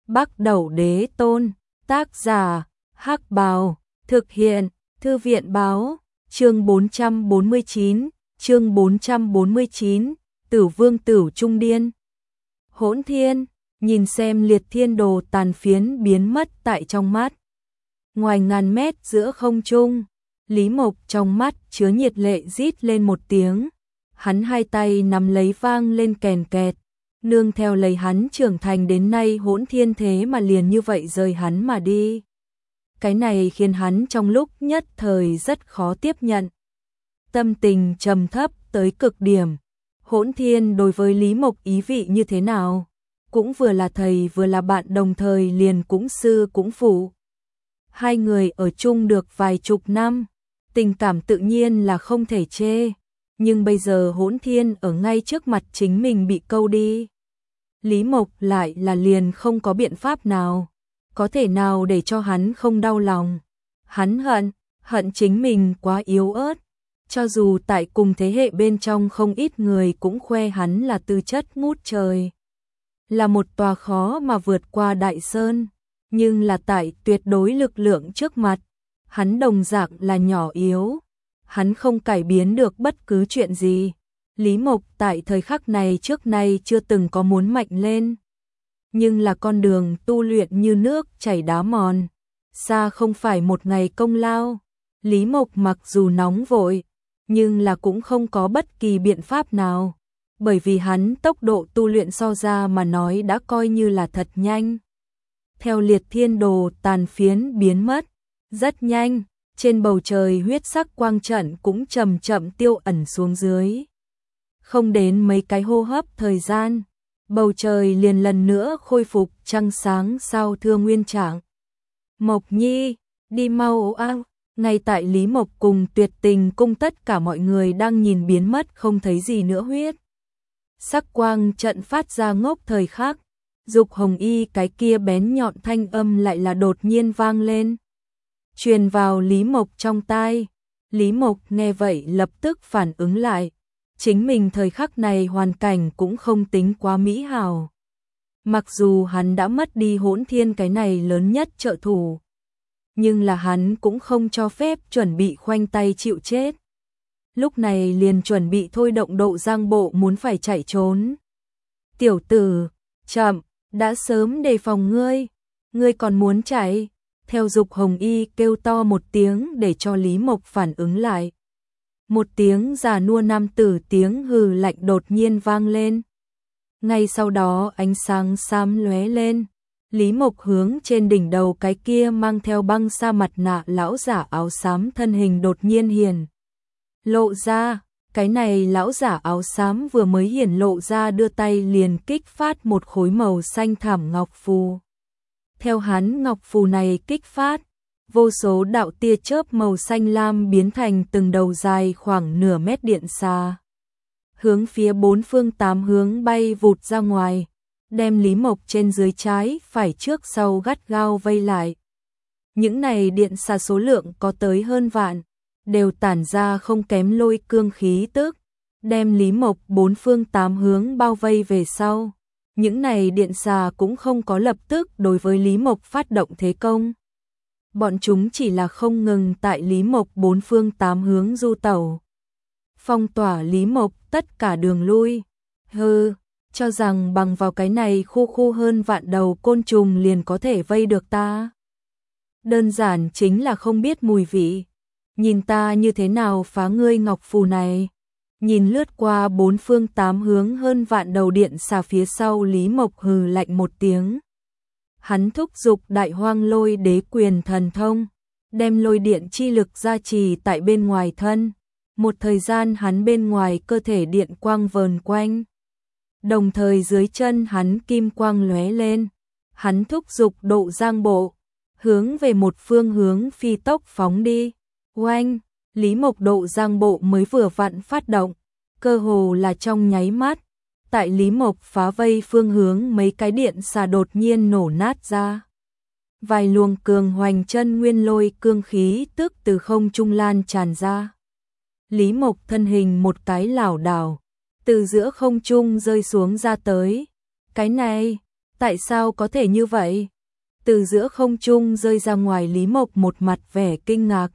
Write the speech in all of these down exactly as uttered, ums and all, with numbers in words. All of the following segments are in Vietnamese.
Bắc Đẩu Đế Tôn, tác giả, Hắc Bào, thực hiện, Thư viện Báo, chương bốn trăm bốn mươi chín, chương bốn trăm bốn mươi chín, Tử Vương Tử Trung Điên. Hỗn Thiên, nhìn xem liệt thiên đồ tàn phiến biến mất tại trong mắt. Ngoài ngàn mét giữa không trung, Lý Mộc trong mắt chứa nhiệt lệ rít lên một tiếng. Hắn hai tay nắm lấy vang lên kèn kẹt. Nương theo lấy hắn trưởng thành đến nay Hỗn Thiên thế mà liền như vậy rời hắn mà đi. Cái này khiến hắn trong lúc nhất thời rất khó tiếp nhận. Tâm tình trầm thấp tới cực điểm. Hỗn Thiên đối với Lý Mộc ý vị như thế nào? Cũng vừa là thầy vừa là bạn, đồng thời liền cũng sư cũng phụ. Hai người ở chung được vài chục năm, tình cảm tự nhiên là không thể chê. Nhưng bây giờ Hỗn Thiên ở ngay trước mặt chính mình bị câu đi. Lý Mộc lại là liền không có biện pháp nào. Có thể nào để cho hắn không đau lòng. Hắn hận, hận chính mình quá yếu ớt. Cho dù tại cùng thế hệ bên trong không ít người cũng khoe hắn là tư chất ngút trời. Là một tòa khó mà vượt qua đại sơn. Nhưng là tại tuyệt đối lực lượng trước mặt. Hắn đồng dạng là nhỏ yếu. Hắn không cải biến được bất cứ chuyện gì. Lý Mộc tại thời khắc này trước nay chưa từng có muốn mạnh lên. Nhưng là con đường tu luyện như nước chảy đá mòn. Xa không phải một ngày công lao. Lý Mộc mặc dù nóng vội, nhưng là cũng không có bất kỳ biện pháp nào. Bởi vì hắn tốc độ tu luyện so ra mà nói đã coi như là thật nhanh. Theo liệt thiên đồ tàn phiến biến mất, rất nhanh, trên bầu trời huyết sắc quang trận cũng chậm chậm tiêu ẩn xuống dưới. Không đến mấy cái hô hấp thời gian, bầu trời liền lần nữa khôi phục trăng sáng sao thưa nguyên trạng. Mộc Nhi, đi mau a! Ngay tại Lý Mộc cùng Tuyệt Tình cung tất cả mọi người đang nhìn biến mất không thấy gì nữa huyết sắc quang trận phát ra ngốc thời khắc, Dục Hồng Y cái kia bén nhọn thanh âm lại là đột nhiên vang lên, truyền vào Lý Mộc trong tai. Lý Mộc nghe vậy lập tức phản ứng lại, chính mình thời khắc này hoàn cảnh cũng không tính quá mỹ hào. Mặc dù hắn đã mất đi Hỗn Thiên cái này lớn nhất trợ thủ, nhưng là hắn cũng không cho phép chuẩn bị khoanh tay chịu chết. Lúc này liền chuẩn bị thôi động độ giang bộ muốn phải chạy trốn. Tiểu tử, chậm, đã sớm đề phòng ngươi, ngươi còn muốn chạy. Theo Dục Hồng Y kêu to một tiếng để cho Lý Mộc phản ứng lại. Một tiếng già nua nam tử tiếng hừ lạnh đột nhiên vang lên. Ngay sau đó ánh sáng xám lóe lên. Lý Mộc hướng trên đỉnh đầu cái kia mang theo băng sa mặt nạ lão giả áo xám thân hình đột nhiên hiển lộ ra. Cái này lão giả áo xám vừa mới hiển lộ ra đưa tay liền kích phát một khối màu xanh thảm ngọc phù. Theo hắn ngọc phù này kích phát, vô số đạo tia chớp màu xanh lam biến thành từng đầu dài khoảng nửa mét điện xà. Hướng phía bốn phương tám hướng bay vụt ra ngoài, đem Lý Mộc trên dưới trái phải trước sau gắt gao vây lại. Những này điện xà số lượng có tới hơn vạn, đều tản ra không kém lôi cương khí tức, đem Lý Mộc bốn phương tám hướng bao vây về sau. Những này điện xà cũng không có lập tức đối với Lý Mộc phát động thế công. Bọn chúng chỉ là không ngừng tại Lý Mộc bốn phương tám hướng du tẩu, phong tỏa Lý Mộc tất cả đường lui. Hừ, cho rằng bằng vào cái này khu khu hơn vạn đầu côn trùng liền có thể vây được ta. Đơn giản chính là không biết mùi vị. Nhìn ta như thế nào phá ngươi ngọc phù này. Nhìn lướt qua bốn phương tám hướng hơn vạn đầu điện xà phía sau, Lý Mộc hừ lạnh một tiếng. Hắn thúc giục đại hoang lôi đế quyền thần thông, đem lôi điện chi lực gia trì tại bên ngoài thân. Một thời gian hắn bên ngoài cơ thể điện quang vờn quanh. Đồng thời dưới chân hắn kim quang lóe lên. Hắn thúc giục độ giang bộ, hướng về một phương hướng phi tốc phóng đi. Oanh! Lý Mộc độ giang bộ mới vừa vặn phát động, cơ hồ là trong nháy mắt, tại Lý Mộc phá vây phương hướng mấy cái điện xà đột nhiên nổ nát ra. Vài luồng cường hoành chân nguyên lôi cương khí tức từ không trung lan tràn ra. Lý Mộc thân hình một cái lảo đảo, từ giữa không trung rơi xuống ra tới. Cái này, Tại sao có thể như vậy? Từ giữa không trung rơi ra ngoài Lý Mộc một mặt vẻ kinh ngạc.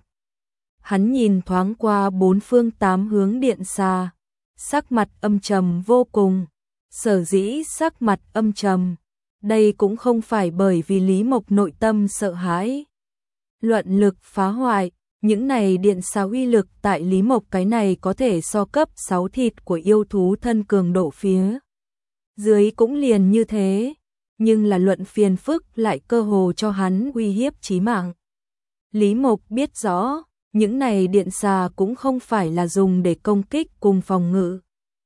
Hắn nhìn thoáng qua bốn phương tám hướng điện xa, sắc mặt âm trầm vô cùng. Sở dĩ sắc mặt âm trầm, đây cũng không phải bởi vì Lý Mộc nội tâm sợ hãi. Luận lực phá hoại, những này điện xa uy lực tại Lý Mộc cái này có thể so cấp sáu thịt của yêu thú thân cường độ phía dưới cũng liền như thế, nhưng là luận phiền phức lại cơ hồ cho hắn uy hiếp chí mạng. Lý Mộc biết rõ, những này điện xà cũng không phải là dùng để công kích cùng phòng ngự.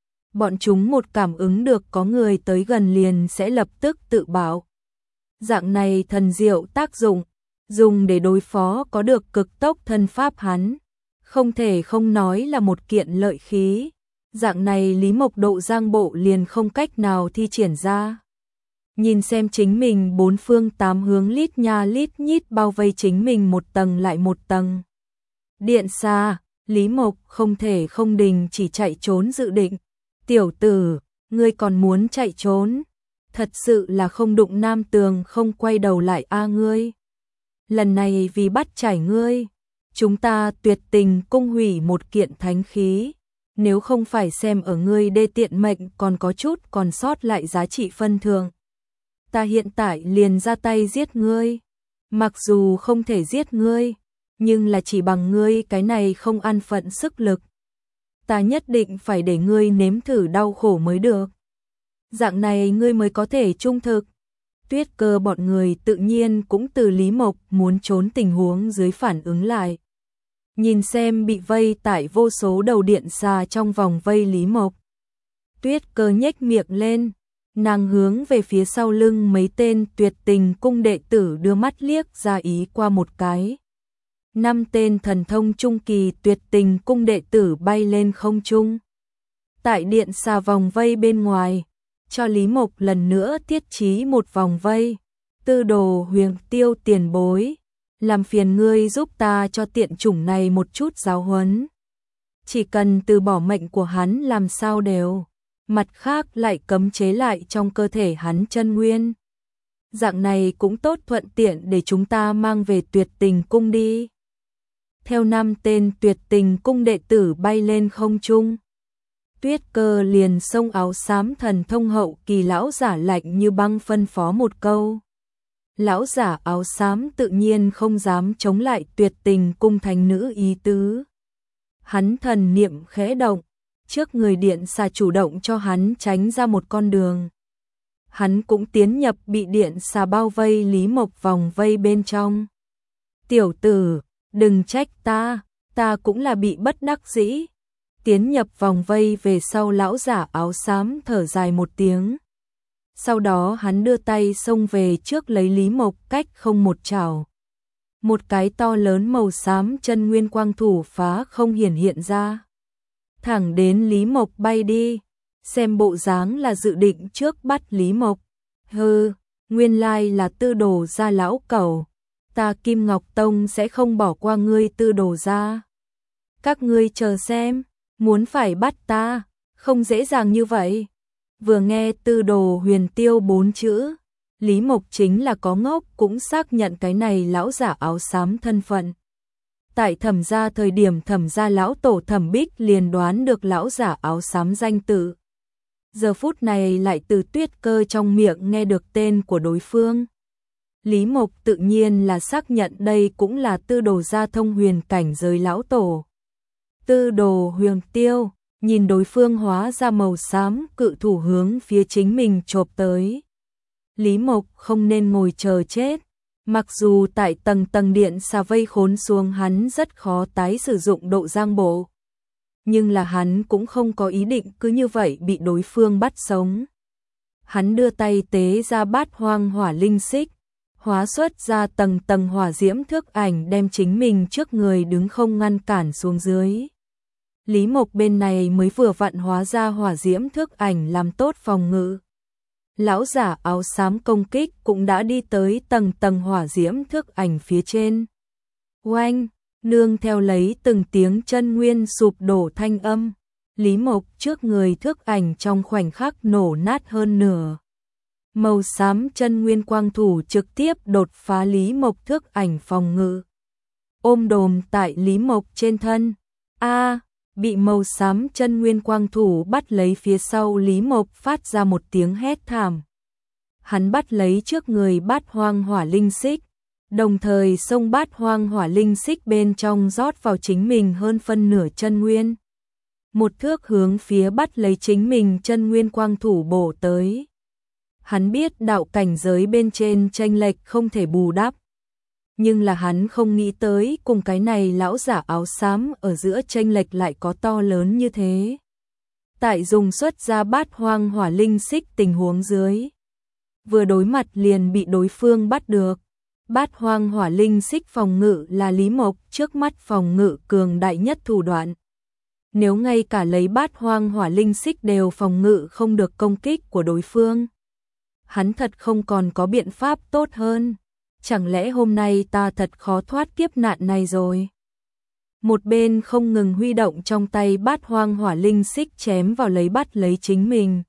Bọn chúng một cảm ứng được có người tới gần liền sẽ lập tức tự bảo. Dạng này thần diệu tác dụng, dùng để đối phó có được cực tốc thân pháp hắn, không thể không nói là một kiện lợi khí. Dạng này Lý Mộc độ giang bộ liền không cách nào thi triển ra. Nhìn xem chính mình bốn phương tám hướng lít nha lít nhít bao vây chính mình một tầng lại một tầng. Điện xa, Lý Mộc không thể không đình chỉ chạy trốn dự định. Tiểu tử, ngươi còn muốn chạy trốn? Thật sự là không đụng nam tường không quay đầu lại a ngươi. Lần này vì bắt chải ngươi, chúng ta tuyệt tình cung hủy một kiện thánh khí. Nếu không phải xem ở ngươi đê tiện mệnh còn có chút còn sót lại giá trị phân thưởng, ta hiện tại liền ra tay giết ngươi. Mặc dù không thể giết ngươi, nhưng là chỉ bằng ngươi cái này không an phận sức lực, ta nhất định phải để ngươi nếm thử đau khổ mới được. Dạng này ngươi mới có thể trung thực. Tuyết Cơ bọn người tự nhiên cũng từ Lý Mộc muốn trốn tình huống dưới phản ứng lại. Nhìn xem bị vây tại vô số đầu điện xa trong vòng vây Lý Mộc. Tuyết Cơ nhếch miệng lên, nàng hướng về phía sau lưng mấy tên tuyệt tình cung đệ tử đưa mắt liếc ra ý qua một cái. Năm tên thần thông trung kỳ tuyệt tình cung đệ tử bay lên không trung. Tại điện xa vòng vây bên ngoài, cho Lý Mộc lần nữa thiết trí một vòng vây. Tư Đồ Huyền Tiêu tiền bối, làm phiền ngươi giúp ta cho tiện chủng này một chút giáo huấn. Chỉ cần từ bỏ mệnh của hắn làm sao đều, mặt khác lại cấm chế lại trong cơ thể hắn chân nguyên. Dạng này cũng tốt thuận tiện để chúng ta mang về tuyệt tình cung đi. Theo năm tên tuyệt tình cung đệ tử bay lên không trung, Tuyết Cơ liền xông áo xám thần thông hậu kỳ lão giả lạnh như băng phân phó một câu. Lão giả áo xám tự nhiên không dám chống lại tuyệt tình cung thánh nữ ý tứ. Hắn thần niệm khẽ động, trước người điện xà chủ động cho hắn tránh ra một con đường. Hắn cũng tiến nhập bị điện xà bao vây Lý Mộc vòng vây bên trong. Tiểu tử, đừng trách ta, ta cũng là bị bất đắc dĩ. Tiến nhập vòng vây về sau lão giả áo xám thở dài một tiếng. Sau đó hắn đưa tay xông về trước lấy Lý Mộc cách không một chảo. Một cái to lớn màu xám chân nguyên quang thủ phá không hiển hiện ra. Thẳng đến Lý Mộc bay đi, xem bộ dáng là dự định trước bắt Lý Mộc. Hừ, nguyên lai là Tư Đồ gia lão cẩu. Ta Kim Ngọc Tông sẽ không bỏ qua ngươi Tư Đồ gia. Các ngươi chờ xem, muốn phải bắt ta, không dễ dàng như vậy. Vừa nghe Tư Đồ Huyền Tiêu bốn chữ, Lý Mộc chính là có ngốc cũng xác nhận cái này lão giả áo xám thân phận. Tại Thẩm gia thời điểm Thẩm gia lão tổ Thẩm Bích liền đoán được lão giả áo xám danh tự. Giờ phút này lại từ Tuyết Cơ trong miệng nghe được tên của đối phương. Lý Mộc tự nhiên là xác nhận đây cũng là Tư Đồ gia thông huyền cảnh giới lão tổ. Tư Đồ Huyền Tiêu nhìn đối phương hóa ra màu xám cự thủ hướng phía chính mình chộp tới. Lý Mộc không nên ngồi chờ chết. Mặc dù tại tầng tầng điện xà vây khốn xuống hắn rất khó tái sử dụng độ giang bộ, nhưng là hắn cũng không có ý định cứ như vậy bị đối phương bắt sống. Hắn đưa tay tế ra bát hoang hỏa linh xích, hóa xuất ra tầng tầng hỏa diễm thước ảnh đem chính mình trước người đứng không ngăn cản xuống dưới. Lý Mộc bên này mới vừa vặn hóa ra hỏa diễm thước ảnh làm tốt phòng ngự. Lão giả áo xám công kích cũng đã đi tới tầng tầng hỏa diễm thước ảnh phía trên. Oanh, nương theo lấy từng tiếng chân nguyên sụp đổ thanh âm, Lý Mộc trước người thước ảnh trong khoảnh khắc nổ nát hơn nửa. Màu xám chân nguyên quang thủ trực tiếp đột phá Lý Mộc thức ảnh phòng ngự. Ôm đồm tại Lý Mộc trên thân. A, bị màu xám chân nguyên quang thủ bắt lấy phía sau Lý Mộc phát ra một tiếng hét thảm. Hắn bắt lấy trước người Bát Hoang Hỏa Linh Xích, đồng thời xông Bát Hoang Hỏa Linh Xích bên trong rót vào chính mình hơn phân nửa chân nguyên. Một thước hướng phía bắt lấy chính mình chân nguyên quang thủ bổ tới. Hắn biết đạo cảnh giới bên trên chênh lệch không thể bù đắp. Nhưng là hắn không nghĩ tới cùng cái này lão giả áo xám ở giữa chênh lệch lại có to lớn như thế. Tại dùng xuất ra Bát Hoang Hỏa Linh Xích tình huống dưới, vừa đối mặt liền bị đối phương bắt được. Bát Hoang Hỏa Linh Xích phòng ngự là Lý Mộc trước mắt phòng ngự cường đại nhất thủ đoạn. Nếu ngay cả lấy Bát Hoang Hỏa Linh Xích đều phòng ngự không được công kích của đối phương, hắn thật không còn có biện pháp tốt hơn. Chẳng lẽ hôm nay ta thật khó thoát kiếp nạn này rồi? Một bên không ngừng huy động trong tay Bát Hoang Hỏa Linh Xích chém vào lấy bắt lấy chính mình.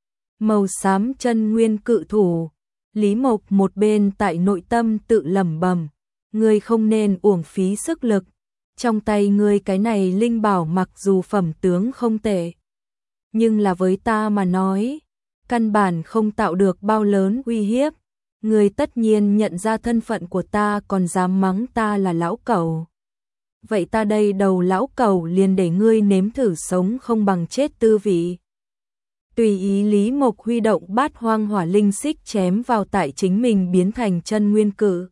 Màu xám chân nguyên cự thủ. Lý Mộc một bên tại nội tâm tự lẩm bẩm, ngươi không nên uổng phí sức lực. Trong tay ngươi cái này linh bảo mặc dù phẩm tướng không tệ, nhưng là với ta mà nói, căn bản không tạo được bao lớn uy hiếp. Ngươi tất nhiên nhận ra thân phận của ta còn dám mắng ta là lão cẩu. Vậy ta đây đầu lão cẩu liền để ngươi nếm thử sống không bằng chết tư vị. Tùy ý Lý Mộc huy động Bát Hoang Hỏa Linh Xích chém vào tại chính mình biến thành chân nguyên cự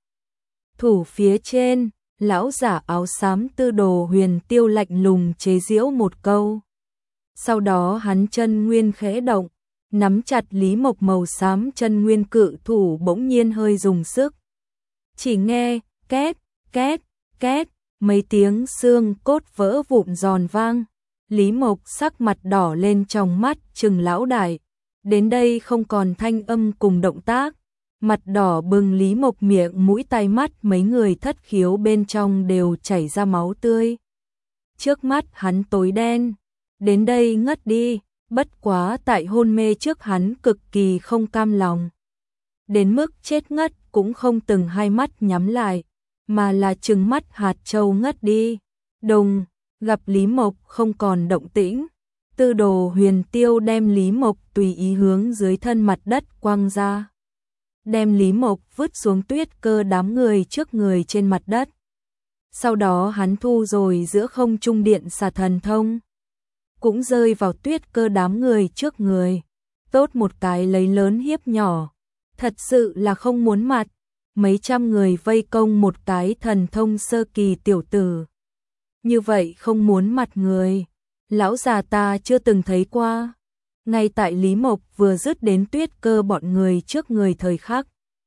thủ phía trên. Lão giả áo xám Tư Đồ Huyền Tiêu lạnh lùng chế giễu một câu. Sau đó hắn chân nguyên khẽ động, nắm chặt Lý Mộc màu xám chân nguyên cự thủ bỗng nhiên hơi dùng sức. Chỉ nghe két, két, két, mấy tiếng xương cốt vỡ vụn giòn vang. Lý Mộc sắc mặt đỏ lên trong mắt trừng lão đại. Đến đây không còn thanh âm cùng động tác. Mặt đỏ bừng Lý Mộc miệng mũi tai mắt mấy người thất khiếu bên trong đều chảy ra máu tươi. Trước mắt hắn tối đen. Đến đây ngất đi. Bất quá tại hôn mê trước hắn cực kỳ không cam lòng. Đến mức chết ngất cũng không từng hai mắt nhắm lại, mà là trừng mắt hạt châu ngất đi. Đùng, gặp Lý Mộc không còn động tĩnh. Tư Đồ Huyền Tiêu đem Lý Mộc tùy ý hướng dưới thân mặt đất quăng ra. Đem Lý Mộc vứt xuống Tuyết Cơ đám người trước người trên mặt đất. Sau đó hắn thu rồi giữa không trung điện xà thần thông, cũng rơi vào Tuyết Cơ đám người trước người. Tốt một cái lấy lớn hiếp nhỏ, thật sự là không muốn mặt. Mấy trăm người vây công một cái thần thông sơ kỳ tiểu tử, như vậy không muốn mặt người, lão già ta chưa từng thấy qua. Ngay tại Lý Mộc vừa dứt đến Tuyết Cơ bọn người trước người thời khắc,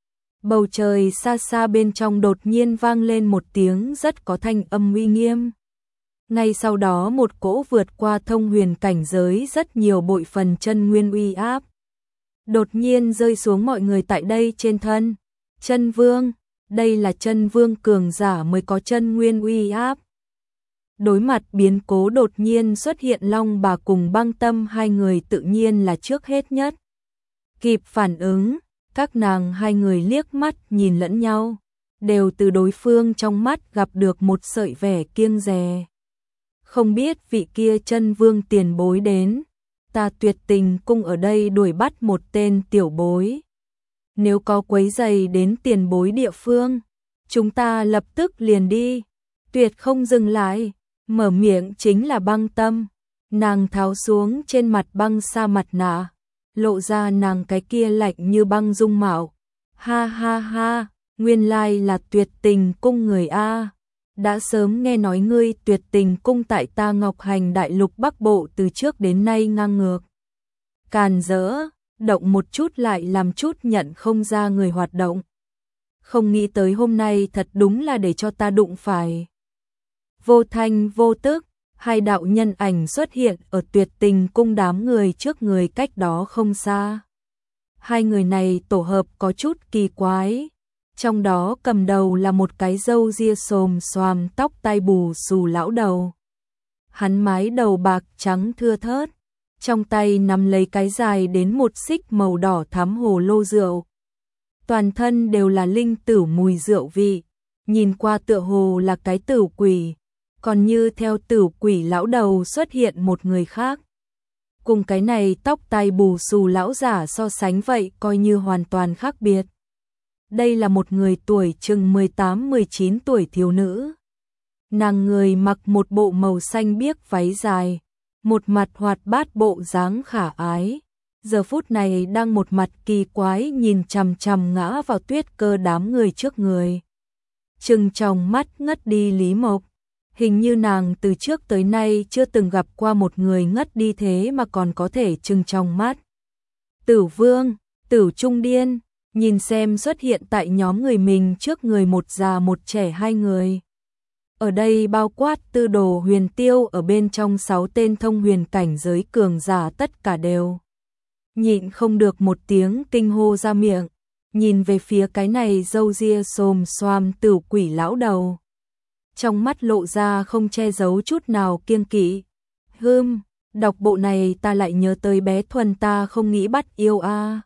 bầu trời xa xa bên trong đột nhiên vang lên một tiếng rất có thanh âm uy nghiêm. Ngay sau đó một cỗ vượt qua thông huyền cảnh giới rất nhiều bội phần chân nguyên uy áp đột nhiên rơi xuống mọi người tại đây trên thân. Chân Vương, đây là Chân Vương cường giả mới có chân nguyên uy áp. Đối mặt biến cố đột nhiên xuất hiện, Long Bà cùng Băng Tâm hai người tự nhiên là trước hết nhất kịp phản ứng. Các nàng hai người liếc mắt nhìn lẫn nhau, đều từ đối phương trong mắt gặp được một sợi vẻ kiêng dè. Không biết vị kia Chân Vương tiền bối đến, ta Tuyệt Tình cung ở đây đuổi bắt một tên tiểu bối. Nếu có quấy rầy đến tiền bối địa phương, chúng ta lập tức liền đi. Tuyệt không dừng lại, mở miệng chính là Băng Tâm. Nàng tháo xuống trên mặt băng sa mặt nạ, lộ ra nàng cái kia lạnh như băng dung mạo. Ha ha ha, nguyên lai là Tuyệt Tình cung người a. Đã sớm nghe nói ngươi Tuyệt Tình cung tại ta Ngọc Hành Đại Lục Bắc Bộ từ trước đến nay ngang ngược, càn rỡ, động một chút lại làm chút nhận không ra người hoạt động. Không nghĩ tới hôm nay thật đúng là để cho ta đụng phải. Vô thanh vô tức, hai đạo nhân ảnh xuất hiện ở Tuyệt Tình cung đám người trước người cách đó không xa. Hai người này tổ hợp có chút kỳ quái. Trong đó cầm đầu là một cái râu ria xồm xoàm, tóc tai bù xù lão đầu. Hắn mái đầu bạc trắng thưa thớt, trong tay nắm lấy cái dài đến một xích màu đỏ thắm hồ lô rượu. Toàn thân đều là linh tử mùi rượu vị, nhìn qua tựa hồ là cái tử quỷ, còn như theo tử quỷ lão đầu xuất hiện một người khác. Cùng cái này tóc tai bù xù lão giả so sánh vậy coi như hoàn toàn khác biệt. Đây là một người tuổi chừng mười tám mười chín tuổi thiếu nữ. Nàng người mặc một bộ màu xanh biếc váy dài, một mặt hoạt bát bộ dáng khả ái. Giờ phút này đang một mặt kỳ quái nhìn chằm chằm ngã vào Tuyết Cơ đám người trước người. Trừng trong mắt ngất đi Lý Mộc. Hình như nàng từ trước tới nay chưa từng gặp qua một người ngất đi thế mà còn có thể trừng trong mắt. Tử Vương, Tử Trung Điên, nhìn xem xuất hiện tại nhóm người mình trước người một già một trẻ hai người. Ở đây bao quát Tư Đồ Huyền Tiêu ở bên trong sáu tên thông huyền cảnh giới cường giả tất cả đều nhịn không được một tiếng kinh hô ra miệng, nhìn về phía cái này râu ria xồm xoàm tử quỷ lão đầu. Trong mắt lộ ra không che giấu chút nào kiêng kỵ. Hừm, đọc bộ này ta lại nhớ tới bé Thuần ta không nghĩ bắt yêu a. À.